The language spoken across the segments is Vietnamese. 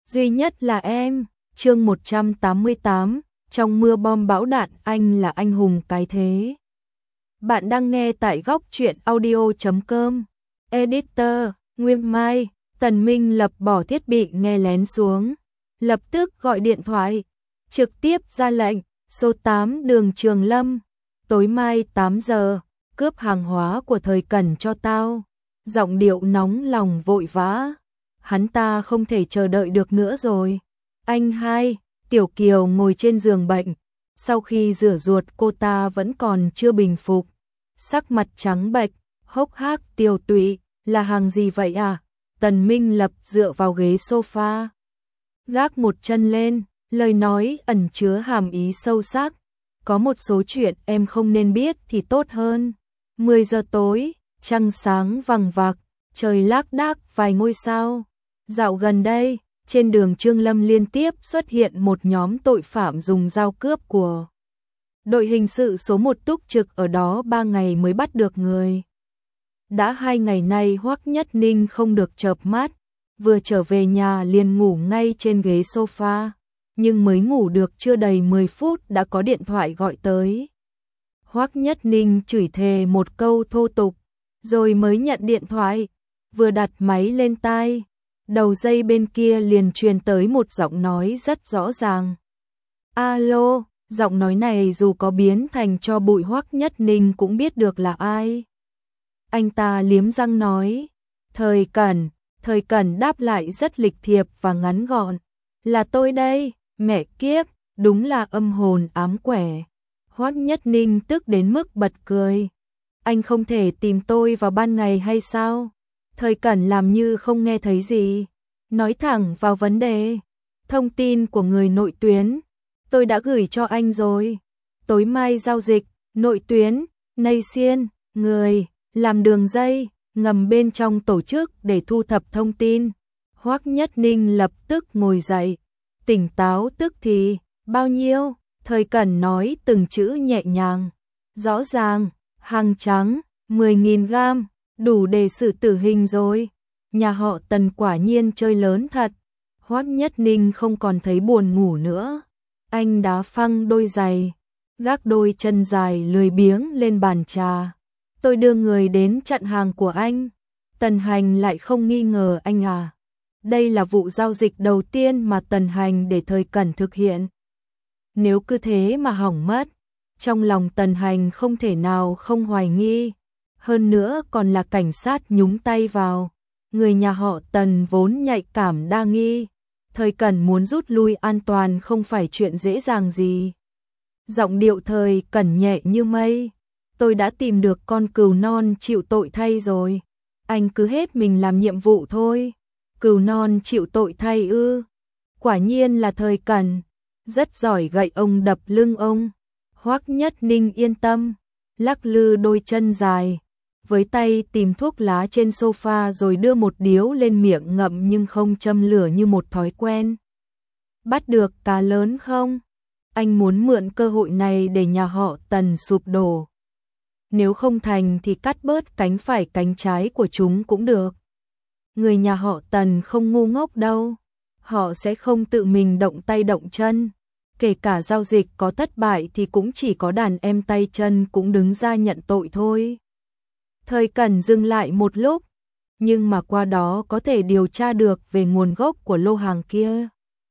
duy nhất là em. Chương 188, trong mưa bom bão đạn anh là anh hùng cái thế. Bạn đang nghe tại góc truyện audio.com. Editor, Nguyên Mai. Tần Minh Lập bỏ thiết bị nghe lén xuống, lập tức gọi điện thoại, trực tiếp ra lệnh, số 8 đường Trường Lâm, tối mai 8 giờ, cướp hàng hóa của Thời Cẩn cho tao. Giọng điệu nóng lòng vội vã, hắn ta không thể chờ đợi được nữa rồi. Anh hai, Tiểu Kiều ngồi trên giường bệnh, sau khi rửa ruột cô ta vẫn còn chưa bình phục, sắc mặt trắng bệch, hốc hác tiều tụy, là hàng gì vậy à? Tần Minh Lập dựa vào ghế sofa, gác một chân lên, lời nói ẩn chứa hàm ý sâu sắc. Có một số chuyện em không nên biết thì tốt hơn. 10 giờ tối, trăng sáng vằng vặc, trời lác đác vài ngôi sao. Dạo gần đây, trên đường Trương Lâm liên tiếp xuất hiện một nhóm tội phạm dùng dao cướp của đội hình sự số 1 túc trực ở đó 3 ngày mới bắt được người. Đã 2 ngày nay Hoắc Nhất Ninh không được chợp mắt, vừa trở về nhà liền ngủ ngay trên ghế sofa, nhưng mới ngủ được chưa đầy 10 phút đã có điện thoại gọi tới. Hoắc Nhất Ninh chửi thề một câu thô tục, rồi mới nhận điện thoại, vừa đặt máy lên tai, đầu dây bên kia liền truyền tới một giọng nói rất rõ ràng. Alo, giọng nói này dù có biến thành tro bụi Hoắc Nhất Ninh cũng biết được là ai. Anh ta liếm răng nói, Thời Cẩn đáp lại rất lịch thiệp và ngắn gọn, là tôi đây, mẹ kiếp, đúng là âm hồn ám quẻ. Hoắc Nhất Ninh tức đến mức bật cười, anh không thể tìm tôi vào ban ngày hay sao? Thời Cẩn làm như không nghe thấy gì, nói thẳng vào vấn đề. Thông tin của người nội tuyến, tôi đã gửi cho anh rồi. Tối mai giao dịch, nội tuyến, nây xiên, người, làm đường dây, ngầm bên trong tổ chức để thu thập thông tin. Hoắc Nhất Ninh lập tức ngồi dậy, tỉnh táo tức thì, bao nhiêu? Thời Cẩn nói từng chữ nhẹ nhàng, rõ ràng, hàng trắng, 10.000 gam, đủ để xử tử hình rồi. Nhà họ Tần quả nhiên chơi lớn thật. Hoắc Nhất Ninh không còn thấy buồn ngủ nữa. Anh đá phăng đôi giày, gác đôi chân dài lười biếng lên bàn trà. Tôi đưa người đến chặn hàng của anh. Tần Hành lại không nghi ngờ anh à? Đây là vụ giao dịch đầu tiên mà Tần Hành để Thời Cẩn thực hiện. Nếu cứ thế mà hỏng mất, trong lòng Tần Hành không thể nào không hoài nghi. Hơn nữa còn là cảnh sát nhúng tay vào. Người nhà họ Tần vốn nhạy cảm đa nghi. Thời Cẩn muốn rút lui an toàn không phải chuyện dễ dàng gì. Giọng điệu Thời Cẩn nhẹ như mây. Tôi đã tìm được con cừu non chịu tội thay rồi. Anh cứ hết mình làm nhiệm vụ thôi. Cừu non chịu tội thay ư? Quả nhiên là Thời Cẩn. Rất giỏi gậy ông đập lưng ông. Hoắc Nhất Ninh yên tâm, lắc lư đôi chân dài, với tay tìm thuốc lá trên sofa rồi đưa một điếu lên miệng ngậm nhưng không châm lửa như một thói quen. Bắt được cá lớn không? Anh muốn mượn cơ hội này để nhà họ Tần sụp đổ. Nếu không thành thì cắt bớt cánh phải cánh trái của chúng cũng được. Người nhà họ Tần không ngu ngốc đâu. Họ sẽ không tự mình động tay động chân. Kể cả giao dịch có thất bại thì cũng chỉ có đàn em tay chân cũng đứng ra nhận tội thôi. Thời Cẩn dừng lại một lúc, nhưng mà qua đó có thể điều tra được về nguồn gốc của lô hàng kia.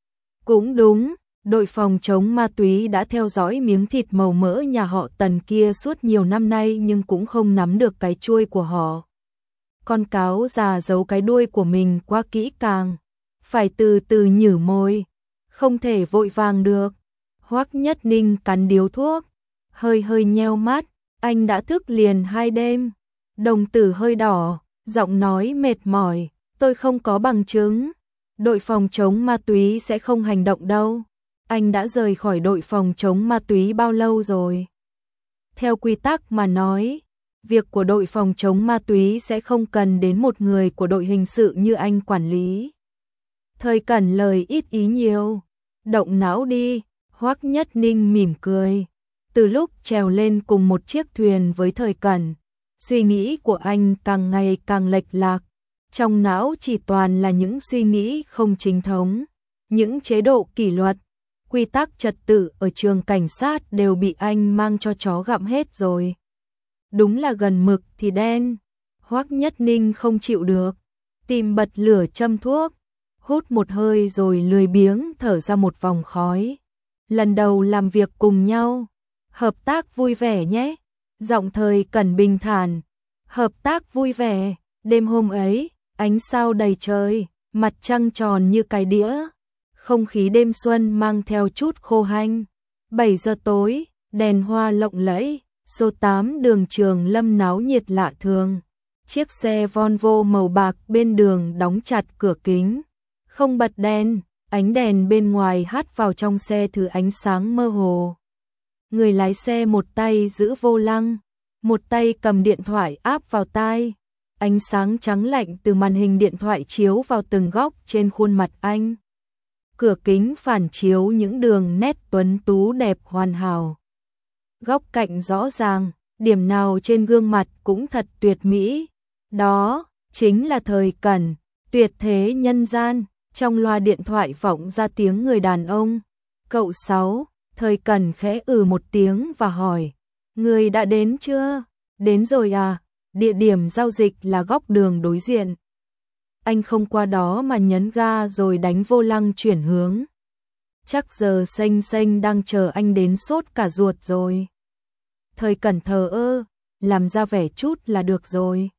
Cũng đúng, đội phòng chống ma túy đã theo dõi miếng thịt màu mỡ nhà họ Tần kia suốt nhiều năm nay nhưng cũng không nắm được cái chuôi của họ. Con cáo già giấu cái đuôi của mình quá kỹ càng, phải từ từ nhử môi, không thể vội vàng được. Hoắc Nhất Ninh cắn điếu thuốc, hơi nheo mắt, anh đã thức liền 2 đêm. Đồng tử hơi đỏ, giọng nói mệt mỏi, tôi không có bằng chứng. Đội phòng chống ma túy sẽ không hành động đâu. Anh đã rời khỏi đội phòng chống ma túy bao lâu rồi? Theo quy tắc mà nói, việc của đội phòng chống ma túy sẽ không cần đến một người của đội hình sự như anh quản lý. Thời Cẩn lời ít ý nhiều, động não đi. Hoắc Nhất Ninh mỉm cười. Từ lúc trèo lên cùng một chiếc thuyền với Thời Cẩn, suy nghĩ của anh càng ngày càng lệch lạc. Trong não chỉ toàn là những suy nghĩ không chính thống. những chế độ kỷ luật, quy tắc trật tự ở trường cảnh sát đều bị anh mang cho chó gặm hết rồi. Đúng là gần mực thì đen. Hoắc Nhất Ninh không chịu được, tìm bật lửa châm thuốc, hút một hơi rồi lười biếng thở ra một vòng khói. Lần đầu làm việc cùng nhau, hợp tác vui vẻ nhé. Giọng Thời Cẩn bình thản, hợp tác vui vẻ. Đêm hôm ấy, ánh sao đầy trời, mặt trăng tròn như cái đĩa, không khí đêm xuân mang theo chút khô hanh. 7 giờ tối, đèn hoa lộng lẫy, số 8 đường Trường Lâm náo nhiệt lạ thường. Chiếc xe Volvo màu bạc bên đường đóng chặt cửa kính, không bật đèn, ánh đèn bên ngoài hắt vào trong xe thứ ánh sáng mơ hồ. Người lái xe một tay giữ vô lăng, một tay cầm điện thoại áp vào tai. Ánh sáng trắng lạnh từ màn hình điện thoại chiếu vào từng góc trên khuôn mặt anh. Cửa kính phản chiếu những đường nét tuấn tú đẹp hoàn hảo. Góc cạnh rõ ràng, điểm nào trên gương mặt cũng thật tuyệt mỹ. Đó chính là Thời Cẩn, tuyệt thế nhân gian. Trong loa điện thoại vọng ra tiếng người đàn ông. Cậu Sáu. Thời Cẩn khẽ một tiếng và hỏi, người đã đến chưa? Đến rồi à? Địa điểm giao dịch là góc đường đối diện. Anh không qua đó mà nhấn ga rồi đánh vô lăng chuyển hướng. Chắc giờ Xanh đang chờ anh đến sốt cả ruột rồi. Thời Cẩn thờ ơ, làm ra vẻ chút là được rồi.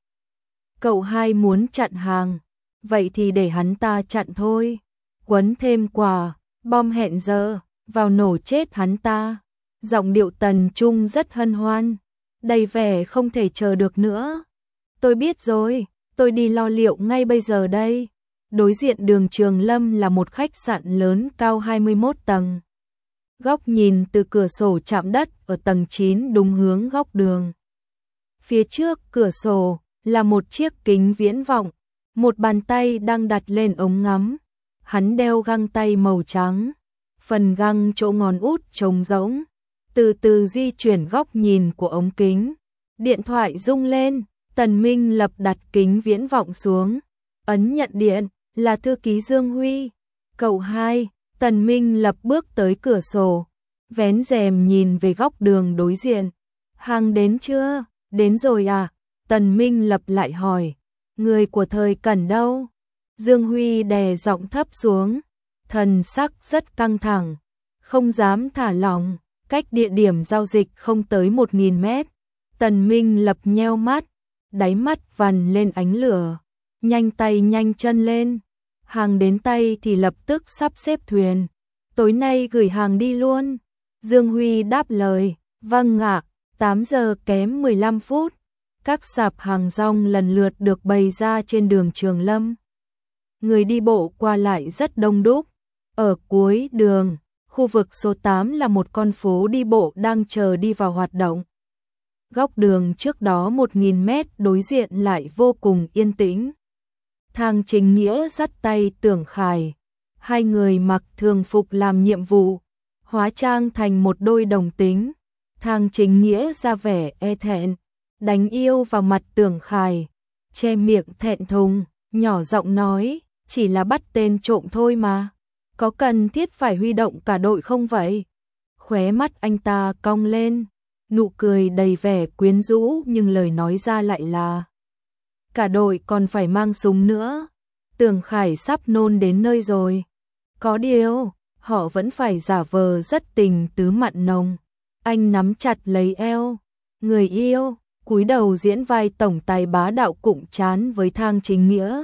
Cậu Hai muốn chặn hàng, vậy thì để hắn ta chặn thôi. Quấn thêm quả, bom hẹn giờ, vào nổ chết hắn ta. Giọng điệu Tần Trung rất hân hoan, đầy vẻ không thể chờ được nữa. Tôi biết rồi, tôi đi lo liệu ngay bây giờ đây. Đối diện đường Trường Lâm là một khách sạn lớn cao 21 tầng. Góc nhìn từ cửa sổ chạm đất ở tầng 9 đúng hướng góc đường. Phía trước cửa sổ là một chiếc kính viễn vọng, một bàn tay đang đặt lên ống ngắm. Hắn đeo găng tay màu trắng, phần găng chỗ ngón út trống rỗng, từ từ di chuyển góc nhìn của ống kính. Điện thoại rung lên, Tần Minh Lập đặt kính viễn vọng xuống, ấn nhận điện, là thư ký Dương Huy. Cậu Hai. Tần Minh Lập bước tới cửa sổ, vén rèm nhìn về góc đường đối diện. Hàng đến chưa? Đến rồi à? Tần Minh Lập lại hỏi, người của Thời Cẩn đâu? Dương Huy đè giọng thấp xuống, thần sắc rất căng thẳng, không dám thả lỏng. Cách địa điểm giao dịch không tới 1000 mét. Tần Minh Lập nheo mắt, đáy mắt vằn lên ánh lửa, nhanh tay nhanh chân lên. Hàng đến tay thì lập tức sắp xếp thuyền. Tối nay gửi hàng đi luôn. Dương Huy đáp lời, vâng ạ. 8 giờ kém 15 phút. Các sạp hàng rong lần lượt được bày ra trên đường Trường Lâm. Người đi bộ qua lại rất đông đúc. Ở cuối đường, khu vực số 8 là một con phố đi bộ đang chờ đi vào hoạt động. Góc đường trước đó 1000 mét đối diện lại vô cùng yên tĩnh. Thang Chính Nghĩa dắt tay Tưởng Khải. Hai người mặc thường phục làm nhiệm vụ, hóa trang thành một đôi đồng tính. Thang Chính Nghĩa ra vẻ e thẹn, đánh yêu vào mặt Tưởng Khải, che miệng thẹn thùng, nhỏ giọng nói, chỉ là bắt tên trộm thôi mà. Có cần thiết phải huy động cả đội không vậy? Khóe mắt anh ta cong lên, nụ cười đầy vẻ quyến rũ nhưng lời nói ra lại là cả đội còn phải mang súng nữa. Tưởng Khải sắp nôn đến nơi rồi. Có điều, họ vẫn phải giả vờ rất tình tứ mặn nồng. Anh nắm chặt lấy eo người yêu, cúi đầu diễn vai tổng tài bá đạo cụng chán với Thang Chính Nghĩa.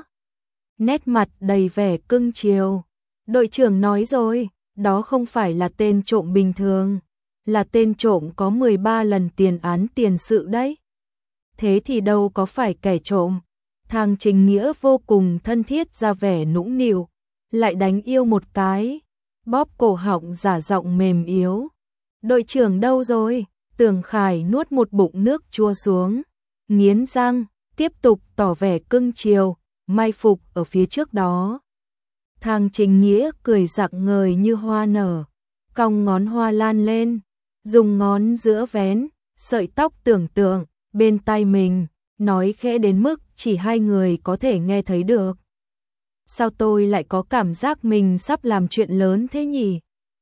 Nét mặt đầy vẻ cưng chiều. Đội trưởng nói rồi, đó không phải là tên trộm bình thường, là tên trộm có 13 lần tiền án tiền sự đấy. Thế thì đâu có phải kẻ trộm. Thang Chính Nghĩa vô cùng thân thiết ra vẻ nũng nịu, lại đánh yêu một cái, bóp cổ họng giả giọng mềm yếu. Đội trưởng đâu rồi? Tưởng Khải nuốt một bụng nước chua xuống, nghiến răng, tiếp tục tỏ vẻ cưng chiều, mai phục ở phía trước đó. Thang Chính Nghĩa cười rạng ngời như hoa nở, cong ngón hoa lan lên, dùng ngón giữa vén sợi tóc Tưởng Tượng bên tai mình, nói khẽ đến mức chỉ hai người có thể nghe thấy được. Sao tôi lại có cảm giác mình sắp làm chuyện lớn thế nhỉ?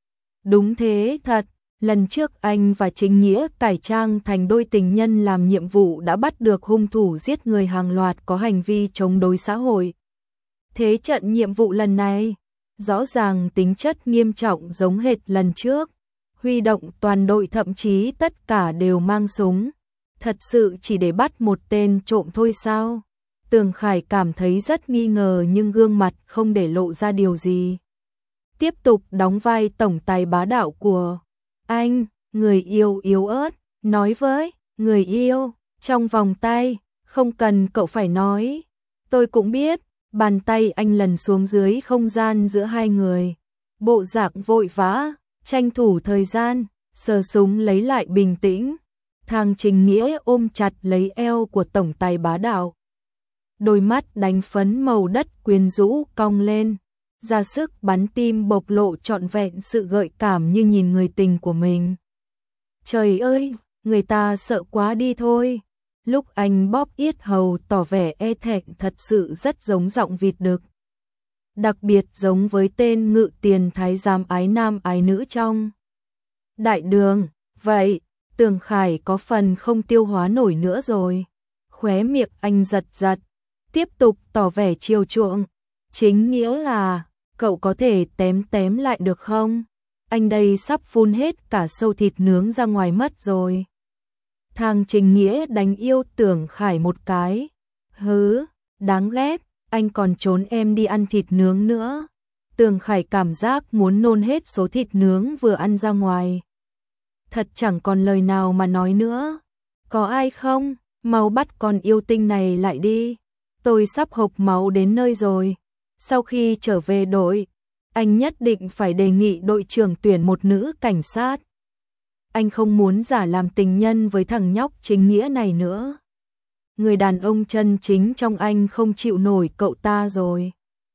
Đúng thế thật, lần trước anh và Chính Nghĩa cải trang thành đôi tình nhân làm nhiệm vụ đã bắt được hung thủ giết người hàng loạt có hành vi chống đối xã hội. Thế trận nhiệm vụ lần này, rõ ràng tính chất nghiêm trọng giống hệt lần trước, huy động toàn đội thậm chí tất cả đều mang súng. Thật sự chỉ để bắt một tên trộm thôi sao? Tường Khải cảm thấy rất nghi ngờ nhưng gương mặt không để lộ ra điều gì. Tiếp tục đóng vai tổng tài bá đạo của anh, người yêu yếu ớt, nói với người yêu, trong vòng tay, không cần cậu phải nói. Tôi cũng biết, bàn tay anh lần xuống dưới không gian giữa hai người. Bộ dạng vội vã, tranh thủ thời gian, sờ súng lấy lại bình tĩnh. Thang Chính Nghĩa ôm chặt lấy eo của tổng tài bá đạo. Đôi mắt đánh phấn màu đất quyến rũ cong lên, ra sức bắn tim bộc lộ trọn vẹn sự gợi cảm như nhìn người tình của mình. Trời ơi, người ta sợ quá đi thôi. Lúc anh bóp yết hầu tỏ vẻ e thẹn thật sự rất giống giọng vịt đực. Đặc biệt giống với tên ngự tiền thái giám ái nam ái nữ trong đại đường. Vậy, Tường Khải có phần không tiêu hóa nổi nữa rồi. Khóe miệng anh giật giật, tiếp tục tỏ vẻ chiều chuộng. Chính Nghĩa à, cậu có thể tém lại được không? Anh đây sắp phun hết cả sâu thịt nướng ra ngoài mất rồi. Thang Chính Nghĩa đánh yêu Tường Khải một cái. Hứ, đáng ghét, anh còn trốn em đi ăn thịt nướng nữa. Tường Khải cảm giác muốn nôn hết số thịt nướng vừa ăn ra ngoài. Thật chẳng còn lời nào mà nói nữa. Có ai không? Mau bắt con yêu tinh này lại đi. Tôi sắp hộc máu đến nơi rồi. Sau khi trở về đội, anh nhất định phải đề nghị đội trưởng tuyển một nữ cảnh sát. Anh không muốn giả làm tình nhân với thằng nhóc Chính Nghĩa này nữa. Người đàn ông chân chính trong anh không chịu nổi cậu ta rồi.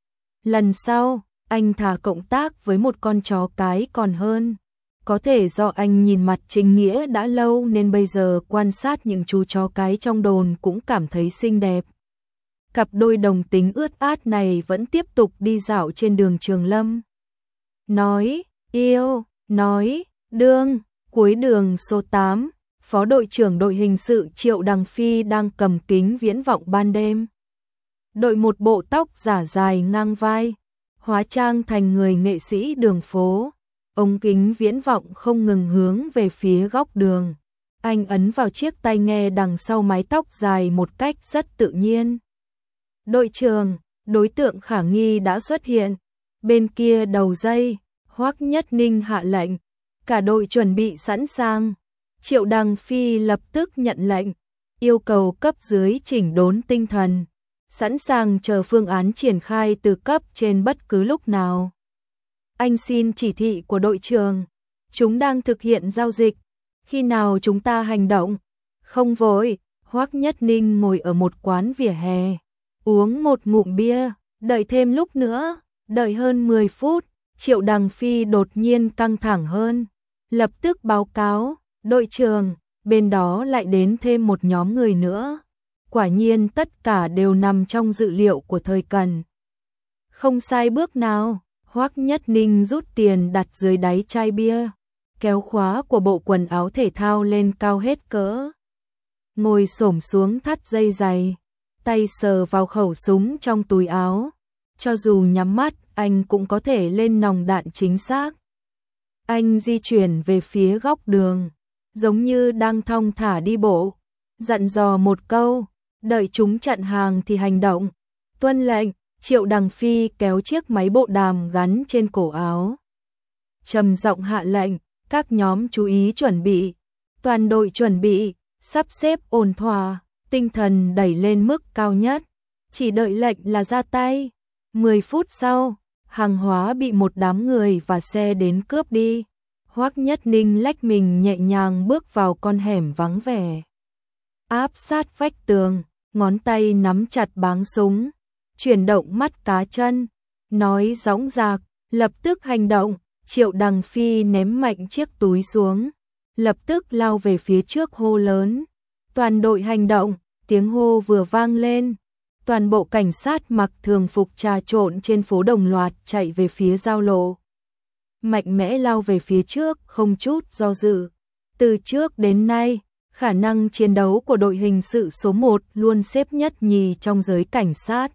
Lần sau, anh thà cộng tác với một con chó cái còn hơn. Có thể do anh nhìn mặt Chính Nghĩa đã lâu nên bây giờ quan sát những chú chó cái trong đồn cũng cảm thấy xinh đẹp. Cặp đôi đồng tính ướt át này vẫn tiếp tục đi dạo trên đường Trường Lâm. Nói, yêu, nói, đương, cuối đường số 8, Phó đội trưởng đội hình sự Triệu Đằng Phi đang cầm kính viễn vọng ban đêm. Đội một bộ tóc giả dài ngang vai, hóa trang thành người nghệ sĩ đường phố. Ống kính viễn vọng không ngừng hướng về phía góc đường. Anh ấn vào chiếc tai nghe đằng sau mái tóc dài một cách rất tự nhiên. Đội trưởng, đối tượng khả nghi đã xuất hiện. Bên kia đầu dây, Hoắc Nhất Ninh hạ lệnh. Cả đội chuẩn bị sẵn sàng. Triệu Đằng Phi lập tức nhận lệnh, yêu cầu cấp dưới chỉnh đốn tinh thần, sẵn sàng chờ phương án triển khai từ cấp trên bất cứ lúc nào. Anh xin chỉ thị của đội trưởng, chúng đang thực hiện giao dịch, khi nào chúng ta hành động? Không vội. Hoắc Nhất Ninh ngồi ở một quán vỉa hè, uống một ngụm bia, đợi thêm lúc nữa, đợi hơn 10 phút, Triệu Đằng Phi đột nhiên căng thẳng hơn, lập tức báo cáo, đội trưởng, bên đó lại đến thêm một nhóm người nữa. Quả nhiên tất cả đều nằm trong dự liệu của thời Cần. Không sai bước nào. Hoắc Nhất Ninh rút tiền đặt dưới đáy chai bia, kéo khóa của bộ quần áo thể thao lên cao hết cỡ. Ngồi xổm xuống thắt dây giày, tay sờ vào khẩu súng trong túi áo. Cho dù nhắm mắt, anh cũng có thể lên nòng đạn chính xác. Anh di chuyển về phía góc đường, giống như đang thong thả đi bộ, dặn dò một câu, đợi chúng chặn hàng thì hành động. Tuân lệnh. Triệu Đằng Phi kéo chiếc máy bộ đàm gắn trên cổ áo, trầm giọng hạ lệnh, các nhóm chú ý chuẩn bị, toàn đội chuẩn bị, sắp xếp ổn thỏa, tinh thần đẩy lên mức cao nhất, chỉ đợi lệnh là ra tay. 10 phút sau, hàng hóa bị một đám người và xe đến cướp đi. Hoắc Nhất Ninh lách mình nhẹ nhàng bước vào con hẻm vắng vẻ, áp sát vách tường, ngón tay nắm chặt báng súng, chuyển động mắt cá chân, nói dõng dạc, lập tức hành động. Triệu Đằng Phi ném mạnh chiếc túi xuống, lập tức lao về phía trước hô lớn, toàn đội hành động. Tiếng hô vừa vang lên, Toàn bộ cảnh sát mặc thường phục trà trộn trên phố đồng loạt chạy về phía giao lộ. Mạnh mẽ lao về phía trước, không chút do dự. Từ trước đến nay, khả năng chiến đấu của đội hình sự số 1 luôn xếp nhất nhì trong giới cảnh sát.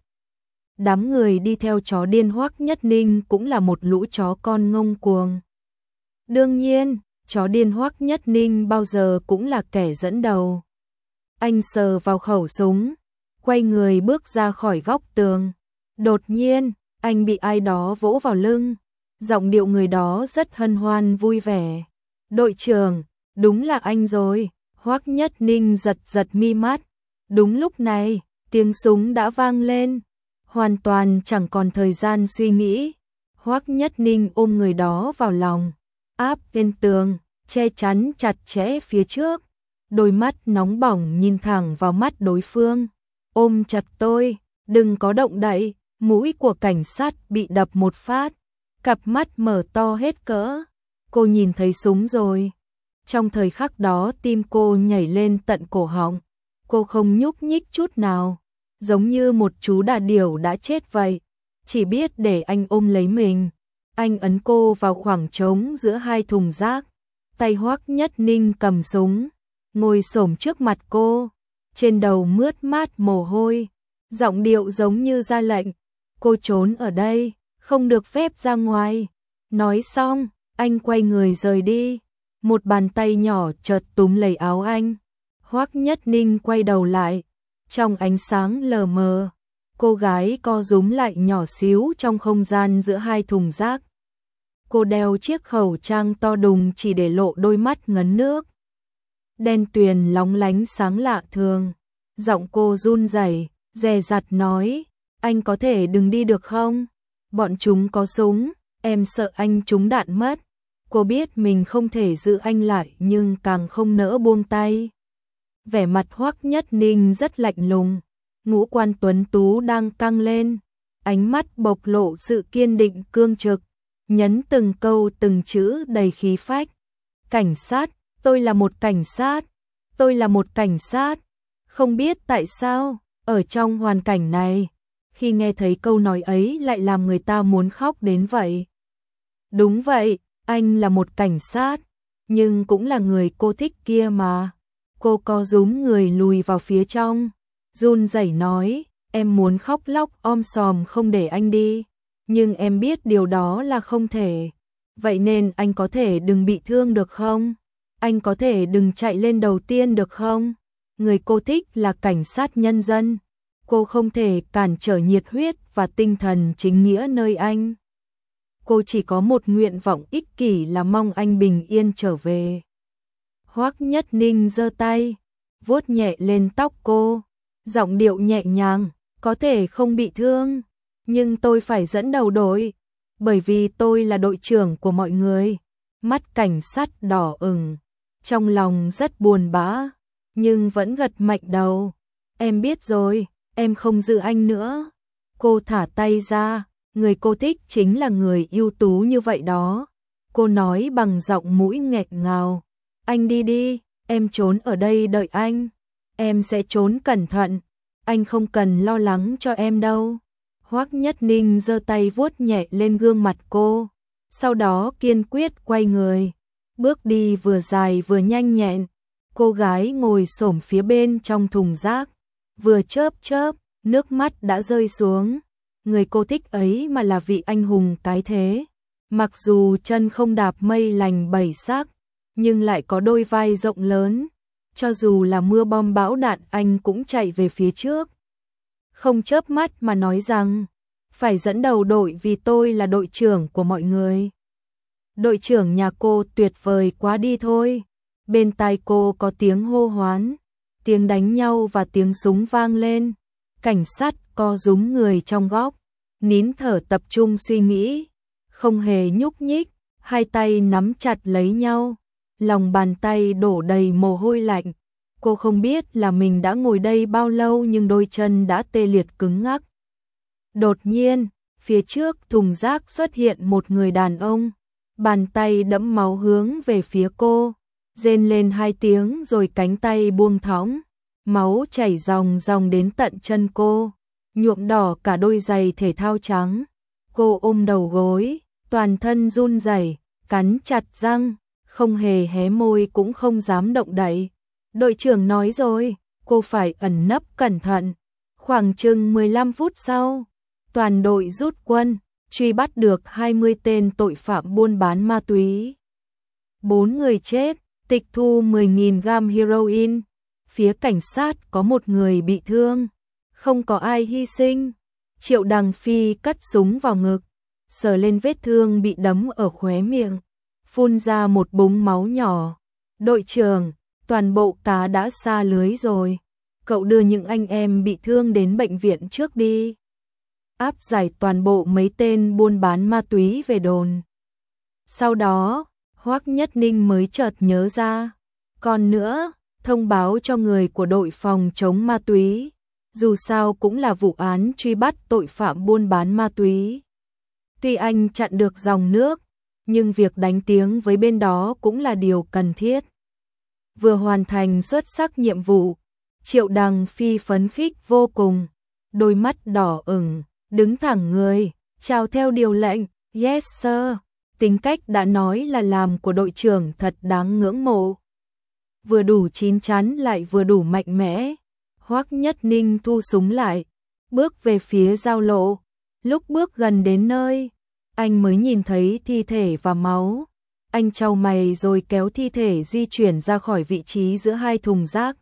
Đám người đi theo chó điên Hoắc Nhất Ninh cũng là một lũ chó con ngông cuồng. Đương nhiên, chó điên Hoắc Nhất Ninh bao giờ cũng là kẻ dẫn đầu. Anh sờ vào khẩu súng, quay người bước ra khỏi góc tường. Đột nhiên, anh bị ai đó vỗ vào lưng. Giọng điệu người đó rất hân hoan vui vẻ. Đội trưởng, đúng là anh rồi. Hoắc Nhất Ninh giật giật mi mắt. Đúng lúc này, tiếng súng đã vang lên. Hoàn toàn chẳng còn thời gian suy nghĩ. Hoắc Nhất Ninh ôm người đó vào lòng, áp lên tường, che chắn chặt chẽ phía trước. Đôi mắt nóng bỏng nhìn thẳng vào mắt đối phương. Ôm chặt tôi, đừng có động đậy. Mũi của cảnh sát bị đập một phát, cặp mắt mở to hết cỡ. Cô nhìn thấy súng rồi. Trong thời khắc đó tim cô nhảy lên tận cổ họng. Cô không nhúc nhích chút nào, giống như một chú đà điểu đã chết vậy. Chỉ biết để anh ôm lấy mình. Anh ấn cô vào khoảng trống giữa hai thùng rác. Tay Hoắc Nhất Ninh cầm súng, ngồi xổm trước mặt cô. Trên đầu mướt mát mồ hôi, giọng điệu giống như ra lệnh. Cô trốn ở đây, không được phép ra ngoài. Nói xong, anh quay người rời đi. Một bàn tay nhỏ chợt túm lấy áo anh. Hoắc Nhất Ninh quay đầu lại. Trong ánh sáng lờ mờ, cô gái co rúm lại nhỏ xíu trong không gian giữa hai thùng rác. Cô đeo chiếc khẩu trang to đùng chỉ để lộ đôi mắt ngấn nước. Đen tuyền lóng lánh sáng lạ thường. Giọng cô run rẩy, dè dặt nói, anh có thể đừng đi được không? Bọn chúng có súng, em sợ anh trúng đạn mất. Cô biết mình không thể giữ anh lại nhưng càng không nỡ buông tay. Vẻ mặt Hoắc Nhất Ninh rất lạnh lùng, ngũ quan tuấn tú đang căng lên, ánh mắt bộc lộ sự kiên định cương trực, nhấn từng câu từng chữ đầy khí phách. Cảnh sát, tôi là một cảnh sát, tôi là một cảnh sát. Không biết tại sao, ở trong hoàn cảnh này, khi nghe thấy câu nói ấy lại làm người ta muốn khóc đến vậy. Đúng vậy, anh là một cảnh sát, nhưng cũng là người cô thích kia mà. Cô co rúm người lùi vào phía trong, run rẩy nói, em muốn khóc lóc om sòm không để anh đi, nhưng em biết điều đó là không thể. Vậy nên anh có thể đừng bị thương được không? Anh có thể đừng chạy lên đầu tiên được không? Người cô thích là cảnh sát nhân dân. Cô không thể cản trở nhiệt huyết và tinh thần chính nghĩa nơi anh. Cô chỉ có một nguyện vọng ích kỷ là mong anh bình yên trở về. Hoắc Nhất Ninh giơ tay, vuốt nhẹ lên tóc cô, giọng điệu nhẹ nhàng, có thể không bị thương, nhưng tôi phải dẫn đầu đội, bởi vì tôi là đội trưởng của mọi người. Mắt cảnh sát đỏ ửng, trong lòng rất buồn bã, nhưng vẫn gật mạnh đầu. Em biết rồi, em không giữ anh nữa. Cô thả tay ra, người cô thích chính là người ưu tú như vậy đó. Cô nói bằng giọng mũi nghẹt ngào. Anh đi đi, em trốn ở đây đợi anh. Em sẽ trốn cẩn thận, anh không cần lo lắng cho em đâu. Hoắc Nhất Ninh giơ tay vuốt nhẹ lên gương mặt cô, sau đó kiên quyết quay người, bước đi vừa dài vừa nhanh nhẹn. Cô gái ngồi xổm phía bên trong thùng rác, vừa chớp chớp, nước mắt đã rơi xuống. Người cô thích ấy mà là vị anh hùng cái thế, mặc dù chân không đạp mây lành bảy xác, nhưng lại có đôi vai rộng lớn, cho dù là mưa bom bão đạn anh cũng chạy về phía trước. Không chớp mắt mà nói rằng, phải dẫn đầu đội vì tôi là đội trưởng của mọi người. Đội trưởng nhà cô tuyệt vời quá đi thôi. Bên tai cô có tiếng hô hoán, tiếng đánh nhau và tiếng súng vang lên. Cảnh sát co rúm người trong góc, nín thở tập trung suy nghĩ, không hề nhúc nhích, hai tay nắm chặt lấy nhau, lòng bàn tay đổ đầy mồ hôi lạnh. Cô không biết là mình đã ngồi đây bao lâu nhưng đôi chân đã tê liệt cứng ngắc. Đột nhiên, phía trước thùng rác xuất hiện một người đàn ông, bàn tay đẫm máu hướng về phía cô, rên lên hai tiếng rồi cánh tay buông thõng, máu chảy ròng ròng đến tận chân cô. nhuộm đỏ cả đôi giày thể thao trắng. Cô ôm đầu gối, toàn thân run rẩy, cắn chặt răng, không hề hé môi cũng không dám động đậy. Đội trưởng nói rồi, cô phải ẩn nấp cẩn thận. Khoảng chừng 15 phút sau, toàn đội rút quân, truy bắt được 20 tên tội phạm buôn bán ma túy. 4 người chết, tịch thu 10.000 gam heroin. Phía cảnh sát có một người bị thương, không có ai hy sinh. Triệu Đằng Phi cất súng vào ngực, sờ lên vết thương bị đấm ở khóe miệng, phun ra một búng máu nhỏ. Đội trưởng, toàn bộ cá đã xa lưới rồi. Cậu đưa những anh em bị thương đến bệnh viện trước đi. Áp giải toàn bộ mấy tên buôn bán ma túy về đồn. Sau đó, Hoắc Nhất Ninh mới chợt nhớ ra. Còn nữa, thông báo cho người của đội phòng chống ma túy. Dù sao cũng là vụ án truy bắt tội phạm buôn bán ma túy. Tuy anh chặn được dòng nước, nhưng việc đánh tiếng với bên đó cũng là điều cần thiết. Vừa hoàn thành xuất sắc nhiệm vụ, Triệu Đằng Phi phấn khích vô cùng, đôi mắt đỏ ửng, đứng thẳng người, chào theo điều lệnh, yes sir. Tính cách đã nói là làm của đội trưởng thật đáng ngưỡng mộ. Vừa đủ chín chắn lại vừa đủ mạnh mẽ. Hoắc Nhất Ninh thu súng lại, bước về phía giao lộ. Lúc bước gần đến nơi, anh mới nhìn thấy thi thể và máu. Anh chau mày rồi kéo thi thể di chuyển ra khỏi vị trí giữa hai thùng rác.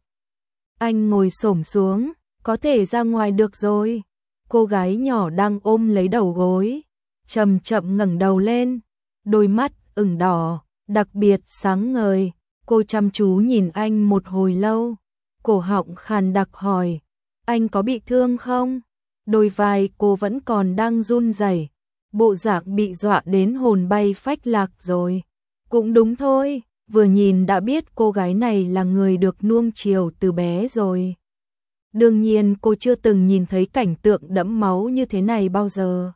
Anh ngồi xổm xuống, có thể ra ngoài được rồi. Cô gái nhỏ đang ôm lấy đầu gối, chậm chậm ngẩng đầu lên, đôi mắt ửng đỏ, đặc biệt sáng ngời. Cô chăm chú nhìn anh một hồi lâu, cổ họng khàn đặc hỏi, anh có bị thương không? Đôi vai cô vẫn còn đang run rẩy, bộ dạng bị dọa đến hồn bay phách lạc rồi. Cũng đúng thôi, vừa nhìn đã biết cô gái này là người được nuông chiều từ bé rồi. Đương nhiên cô chưa từng nhìn thấy cảnh tượng đẫm máu như thế này bao giờ.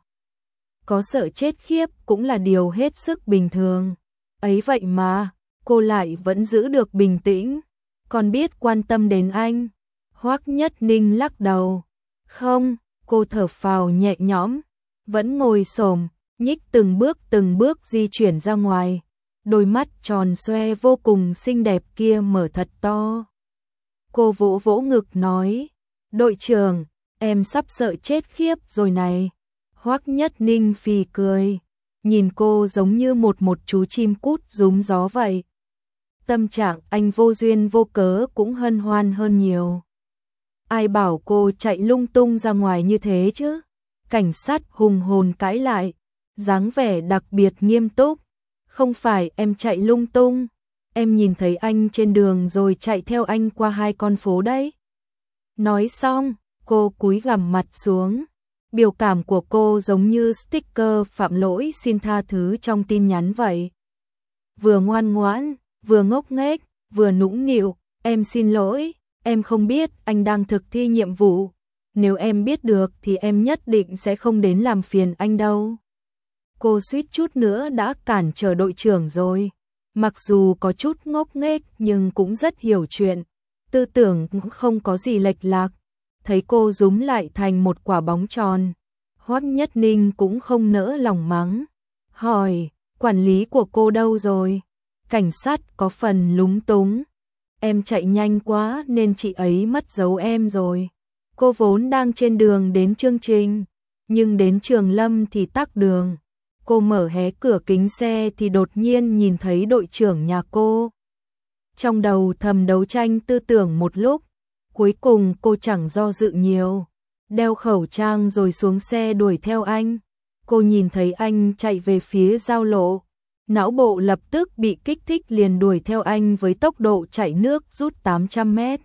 Có sợ chết khiếp cũng là điều hết sức bình thường. Ấy vậy mà, cô lại vẫn giữ được bình tĩnh, còn biết quan tâm đến anh. Hoắc Nhất Ninh lắc đầu. Không, cô thở phào nhẹ nhõm, vẫn ngồi xổm, nhích từng bước di chuyển ra ngoài. Đôi mắt tròn xoe vô cùng xinh đẹp kia mở thật to. Cô vỗ vỗ ngực nói, đội trưởng, em sắp sợ chết khiếp rồi này. Hoắc Nhất Ninh phì cười, nhìn cô giống như một chú chim cút rúm gió vậy. Tâm trạng anh vô duyên vô cớ cũng hân hoan hơn nhiều. Ai bảo cô chạy lung tung ra ngoài như thế chứ? Cảnh sát hùng hồn cãi lại, dáng vẻ đặc biệt nghiêm túc. Không phải em chạy lung tung, em nhìn thấy anh trên đường rồi chạy theo anh qua 2 con phố đấy. Nói xong, cô cúi gằm mặt xuống. Biểu cảm của cô giống như sticker phạm lỗi xin tha thứ trong tin nhắn vậy. Vừa ngoan ngoãn, vừa ngốc nghếch, vừa nũng nịu, em xin lỗi, em không biết anh đang thực thi nhiệm vụ. Nếu em biết được thì em nhất định sẽ không đến làm phiền anh đâu. Cô suýt chút nữa đã cản trở đội trưởng rồi. Mặc dù có chút ngốc nghếch nhưng cũng rất hiểu chuyện. Tư tưởng cũng không có gì lệch lạc. Thấy cô rúm lại thành một quả bóng tròn, Hoắc Nhất Ninh cũng không nỡ lòng mắng. Hỏi, quản lý của cô đâu rồi? Cảnh sát có phần lúng túng. Em chạy nhanh quá nên chị ấy mất dấu em rồi. Cô vốn đang trên đường đến chương trình, nhưng đến Trường Lâm thì tắc đường. Cô mở hé cửa kính xe thì đột nhiên nhìn thấy đội trưởng nhà cô. Trong đầu thầm đấu tranh tư tưởng một lúc, cuối cùng cô chẳng do dự nhiều, đeo khẩu trang rồi xuống xe đuổi theo anh. Cô nhìn thấy anh chạy về phía giao lộ, não bộ lập tức bị kích thích liền đuổi theo anh với tốc độ chạy nước rút 800 mét.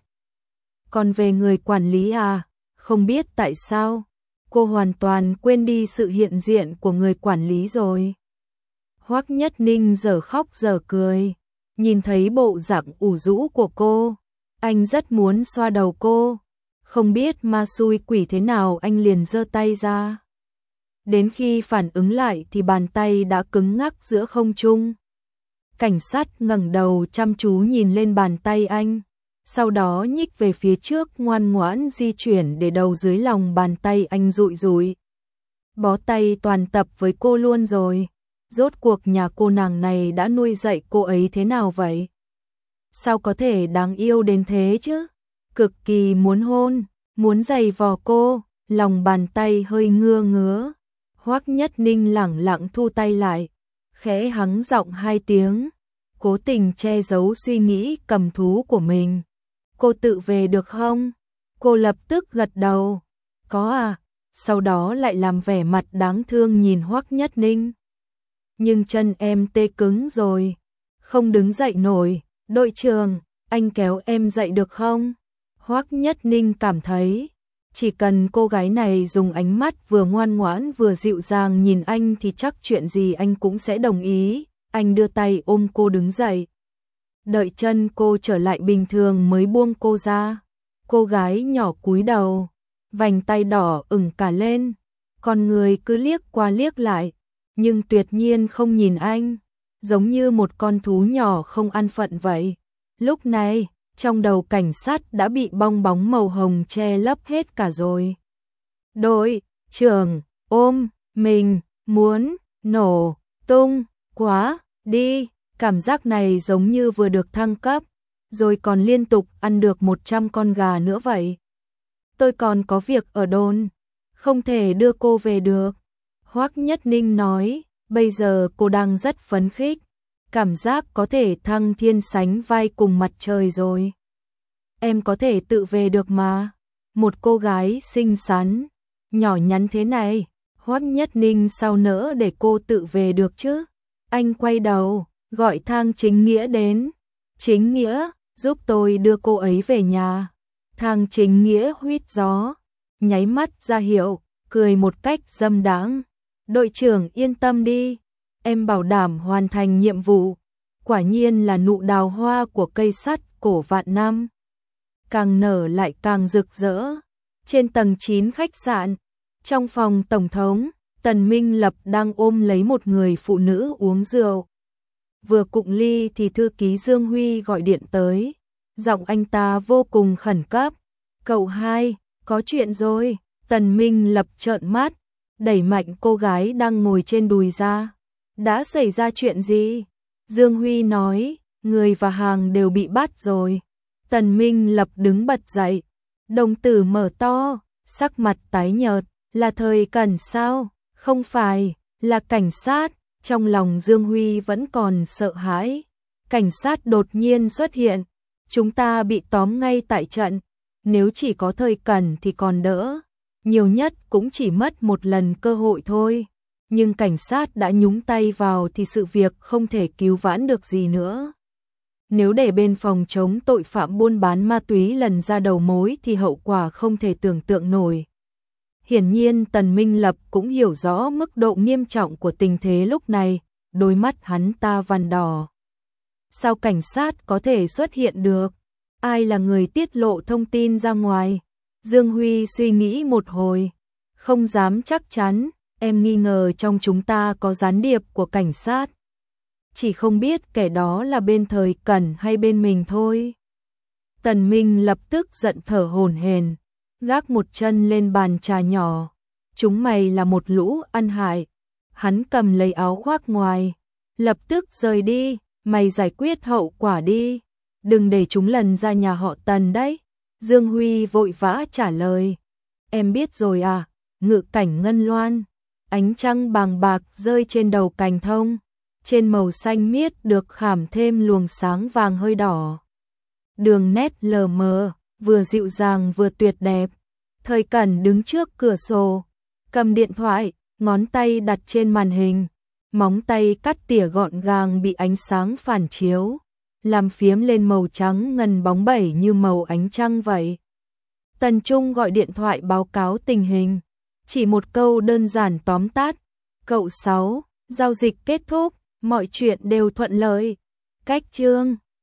Còn về người quản lý à, không biết tại sao, cô hoàn toàn quên đi sự hiện diện của người quản lý rồi. Hoắc Nhất Ninh giờ khóc giờ cười, nhìn thấy bộ dạng ủ rũ của cô, anh rất muốn xoa đầu cô, không biết ma xui quỷ thế nào anh liền giơ tay ra. Đến khi phản ứng lại thì bàn tay đã cứng ngắc giữa không trung. Cảnh sát ngẩng đầu chăm chú nhìn lên bàn tay anh, sau đó nhích về phía trước ngoan ngoãn di chuyển để đầu dưới lòng bàn tay anh rụi rụi. Bó tay toàn tập với cô luôn rồi. Rốt cuộc nhà cô nàng này đã nuôi dạy cô ấy thế nào vậy? Sao có thể đáng yêu đến thế chứ? Cực kỳ muốn hôn, muốn giày vò cô, lòng bàn tay hơi ngứa ngứa. Hoắc Nhất Ninh lẳng lặng thu tay lại, khẽ hắng giọng 2 tiếng, cố tình che giấu suy nghĩ cầm thú của mình. Cô tự về được không? Cô lập tức gật đầu. Có à? Sau đó lại làm vẻ mặt đáng thương nhìn Hoắc Nhất Ninh. Nhưng chân em tê cứng rồi, không đứng dậy nổi. Đội trưởng, anh kéo em dậy được không? Hoắc Nhất Ninh cảm thấy, chỉ cần cô gái này dùng ánh mắt vừa ngoan ngoãn vừa dịu dàng nhìn anh thì chắc chuyện gì anh cũng sẽ đồng ý. Anh đưa tay ôm cô đứng dậy. Đợi chân cô trở lại bình thường mới buông cô ra. Cô gái nhỏ cúi đầu, vành tay đỏ ửng cả lên, con người cứ liếc qua liếc lại, nhưng tuyệt nhiên không nhìn anh, giống như một con thú nhỏ không an phận vậy. Lúc này, trong đầu cảnh sát đã bị bong bóng màu hồng che lấp hết cả rồi. Đội trưởng ôm mình muốn nổ tung quá đi, cảm giác này giống như vừa được thăng cấp, rồi còn liên tục ăn được 100 con gà nữa vậy. Tôi còn có việc ở đồn, không thể đưa cô về được. Hoắc Nhất Ninh nói, bây giờ cô đang rất phấn khích, cảm giác có thể thăng thiên sánh vai cùng mặt trời rồi. Em có thể tự về được mà. Một cô gái xinh xắn, nhỏ nhắn thế này, Hoắc Nhất Ninh sao nỡ để cô tự về được chứ? Anh quay đầu, gọi Thang Chính Nghĩa đến. Chính Nghĩa, giúp tôi đưa cô ấy về nhà. Thang Chính Nghĩa huýt gió, nháy mắt ra hiệu, cười một cách dâm đãng. Đội trưởng yên tâm đi, em bảo đảm hoàn thành nhiệm vụ. Quả nhiên là nụ đào hoa của cây sắt cổ vạn năm, càng nở lại càng rực rỡ. Trên tầng 9 khách sạn, trong phòng tổng thống, Tần Minh Lập đang ôm lấy một người phụ nữ uống rượu. Vừa cụng ly thì thư ký Dương Huy gọi điện tới, giọng anh ta vô cùng khẩn cấp. Cậu hai, có chuyện rồi. Tần Minh Lập trợn mắt, đẩy mạnh cô gái đang ngồi trên đùi ra. Đã xảy ra chuyện gì? Dương Huy nói, người và hàng đều bị bắt rồi. Tần Minh Lập đứng bật dậy, đồng tử mở to, sắc mặt tái nhợt. Là Thời Cẩn sao? Không phải, là cảnh sát. Trong lòng Dương Huy vẫn còn sợ hãi. Cảnh sát đột nhiên xuất hiện, chúng ta bị tóm ngay tại trận. Nếu chỉ có Thời Cẩn thì còn đỡ, nhiều nhất cũng chỉ mất một lần cơ hội thôi. Nhưng cảnh sát đã nhúng tay vào thì sự việc không thể cứu vãn được gì nữa. Nếu để bên phòng chống tội phạm buôn bán ma túy lần ra đầu mối thì hậu quả không thể tưởng tượng nổi. Hiển nhiên Tần Minh Lập cũng hiểu rõ mức độ nghiêm trọng của tình thế lúc này, đôi mắt hắn ta vằn đỏ. Sao cảnh sát có thể xuất hiện được? Ai là người tiết lộ thông tin ra ngoài? Dương Huy suy nghĩ một hồi, không dám chắc chắn, em nghi ngờ trong chúng ta có gián điệp của cảnh sát. Chỉ không biết kẻ đó là bên Thời Cẩn hay bên mình thôi. Tần Minh lập tức giận thở hổn hển, gác một chân lên bàn trà nhỏ. Chúng mày là một lũ ăn hại. Hắn cầm lấy áo khoác ngoài, lập tức rời đi, mày giải quyết hậu quả đi. Đừng để chúng lần ra nhà họ Tần đấy. Dương Huy vội vã trả lời. Em biết rồi à, Ngự cảnh Ngân Loan. Ánh trăng bàng bạc rơi trên đầu cành thông. Trên màu xanh miết được khảm thêm luồng sáng vàng hơi đỏ. Đường nét lờ mờ, vừa dịu dàng vừa tuyệt đẹp. Thời Cẩn đứng trước cửa sổ, cầm điện thoại, ngón tay đặt trên màn hình. Móng tay cắt tỉa gọn gàng bị ánh sáng phản chiếu, làm phiếm lên màu trắng ngần bóng bẩy như màu ánh trăng vậy. Tần Trung gọi điện thoại báo cáo tình hình. Chỉ một câu đơn giản tóm tắt. Cậu 6, giao dịch kết thúc, mọi chuyện đều thuận lợi. Cách chương